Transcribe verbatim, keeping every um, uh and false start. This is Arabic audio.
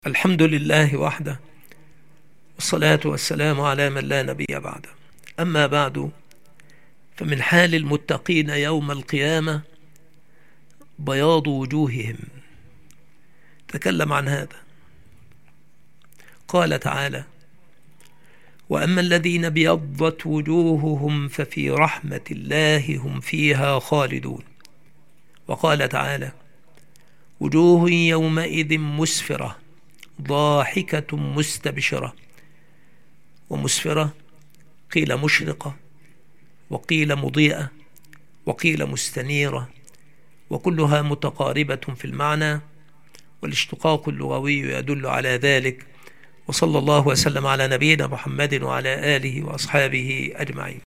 الحمد لله وحده، والصلاة والسلام على من لا نبي بعده. أما بعد، فمن حال المتقين يوم القيامة بياض وجوههم. تكلم عن هذا، قال تعالى: وأما الذين ابيضت وجوههم ففي رحمة الله هم فيها خالدون. وقال تعالى: وجوه يومئذ مسفرة ضاحكة مستبشرة. ومسفرة قيل مشرقة، وقيل مضيئة، وقيل مستنيرة، وكلها متقاربة في المعنى، والاشتقاق اللغوي يدل على ذلك. وصلى الله وسلم على نبينا محمد وعلى آله وأصحابه أجمعين.